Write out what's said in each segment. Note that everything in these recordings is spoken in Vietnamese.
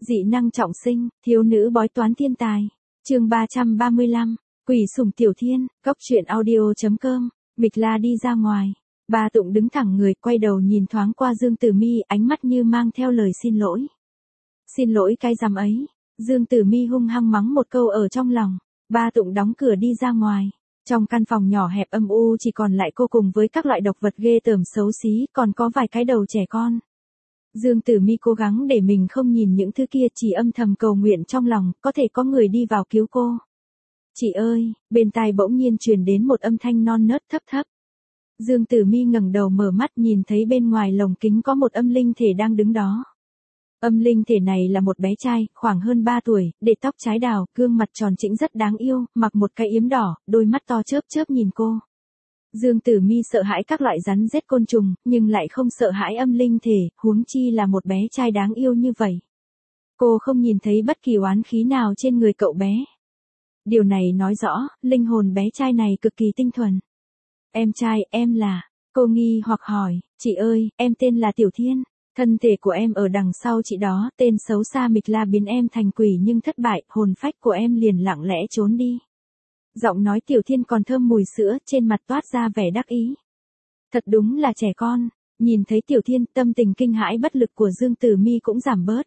Dị năng trọng sinh, thiếu nữ bói toán thiên tài. Chương 335, Quỷ sủng Tiểu Thiên, Cốc truyện audio.com. Mịch La đi ra ngoài. Ba Tụng đứng thẳng người, quay đầu nhìn thoáng qua Dương Tử Mi, ánh mắt như mang theo lời xin lỗi. Xin lỗi cái rắm ấy. Dương Tử Mi hung hăng mắng một câu ở trong lòng. Ba Tụng đóng cửa đi ra ngoài. Trong căn phòng nhỏ hẹp âm u chỉ còn lại cô cùng với các loại độc vật ghê tởm xấu xí, còn có vài cái đầu trẻ con. Dương Tử Mi cố gắng để mình không nhìn những thứ kia, chỉ âm thầm cầu nguyện trong lòng, có thể có người đi vào cứu cô. Chị ơi, bên tai bỗng nhiên truyền đến một âm thanh non nớt thấp thấp. Dương Tử Mi ngẩng đầu mở mắt, nhìn thấy bên ngoài lồng kính có một âm linh thể đang đứng đó. Âm linh thể này là một bé trai, khoảng hơn 3 tuổi, để tóc trái đào, gương mặt tròn trĩnh rất đáng yêu, mặc một cái yếm đỏ, đôi mắt to chớp chớp nhìn cô. Dương Tử Mi sợ hãi các loại rắn rết côn trùng, nhưng lại không sợ hãi âm linh thể, huống chi là một bé trai đáng yêu như vậy. Cô không nhìn thấy bất kỳ oán khí nào trên người cậu bé. Điều này nói rõ, linh hồn bé trai này cực kỳ tinh thuần. Em trai, em là... Cô nghi hoặc hỏi, chị ơi, em tên là Tiểu Thiên. Thân thể của em ở đằng sau chị đó, tên xấu xa Mịch La biến em thành quỷ nhưng thất bại, hồn phách của em liền lặng lẽ trốn đi. Giọng nói Tiểu Thiên còn thơm mùi sữa, trên mặt toát ra vẻ đắc ý. Thật đúng là trẻ con. Nhìn thấy Tiểu Thiên, tâm tình kinh hãi bất lực của Dương Tử Mi cũng giảm bớt.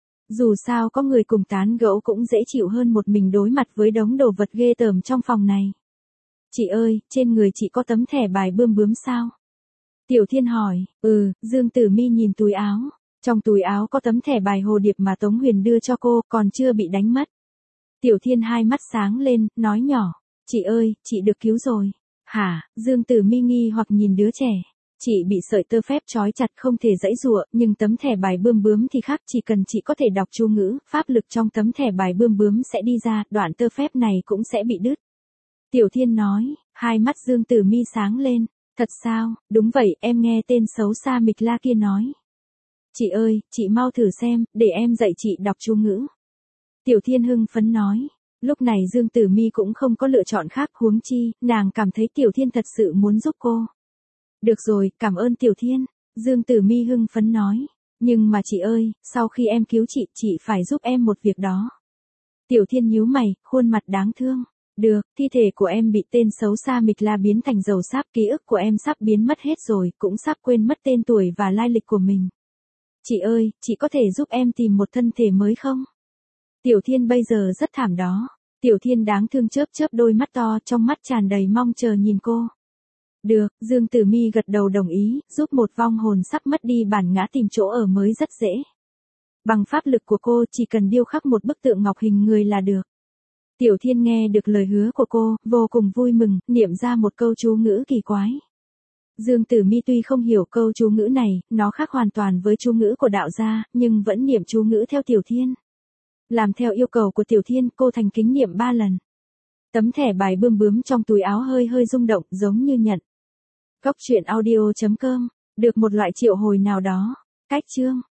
Dù sao có người cùng tán gẫu cũng dễ chịu hơn một mình đối mặt với đống đồ vật ghê tởm trong phòng này. Chị ơi, trên người chị có tấm thẻ bài bươm bướm sao? Tiểu Thiên hỏi. Dương Tử Mi nhìn túi áo. Trong túi áo có tấm thẻ bài hồ điệp mà Tống Huyền đưa cho cô, còn chưa bị đánh mất. Tiểu Thiên hai mắt sáng lên, nói nhỏ. Chị ơi, chị được cứu rồi. Hả? Dương Tử Mi nghi hoặc nhìn đứa trẻ. Chị bị sợi tơ phép trói chặt không thể giãy giụa, nhưng tấm thẻ bài bươm bướm thì khác, chỉ cần chị có thể đọc chú ngữ, pháp lực trong tấm thẻ bài bươm bướm sẽ đi ra, đoạn tơ phép này cũng sẽ bị đứt. Tiểu Thiên nói, hai mắt Dương Tử Mi sáng lên. Thật sao? Đúng vậy, em nghe tên xấu xa Mịch La kia nói. Chị ơi, chị mau thử xem, để em dạy chị đọc chú ngữ. Tiểu Thiên hưng phấn nói. Lúc này Dương Tử Mi cũng không có lựa chọn khác, huống chi, nàng cảm thấy Tiểu Thiên thật sự muốn giúp cô. Được rồi, cảm ơn Tiểu Thiên. Dương Tử Mi hưng phấn nói. Nhưng mà chị ơi, sau khi em cứu chị phải giúp em một việc đó. Tiểu Thiên nhíu mày, khuôn mặt đáng thương. Được, thi thể của em bị tên xấu xa Mịch La biến thành dầu sáp, ký ức của em sắp biến mất hết rồi, cũng sắp quên mất tên tuổi và lai lịch của mình. Chị ơi, chị có thể giúp em tìm một thân thể mới không? Tiểu Thiên bây giờ rất thảm đó. Tiểu Thiên đáng thương chớp chớp đôi mắt to, trong mắt tràn đầy mong chờ nhìn cô. Được, Dương Tử Mi gật đầu đồng ý, giúp một vong hồn sắp mất đi bản ngã tìm chỗ ở mới rất dễ. Bằng pháp lực của cô chỉ cần điêu khắc một bức tượng ngọc hình người là được. Tiểu Thiên nghe được lời hứa của cô, vô cùng vui mừng, niệm ra một câu chú ngữ kỳ quái. Dương Tử Mi tuy không hiểu câu chú ngữ này, nó khác hoàn toàn với chú ngữ của đạo gia, nhưng vẫn niệm chú ngữ theo Tiểu Thiên. Làm theo yêu cầu của Tiểu Thiên, cô thành kính niệm 3 lần. Tấm thẻ bài bươm bướm trong túi áo hơi hơi rung động, giống như nhận. Cốc truyện audio.com, được một loại triệu hồi nào đó. Cách chương.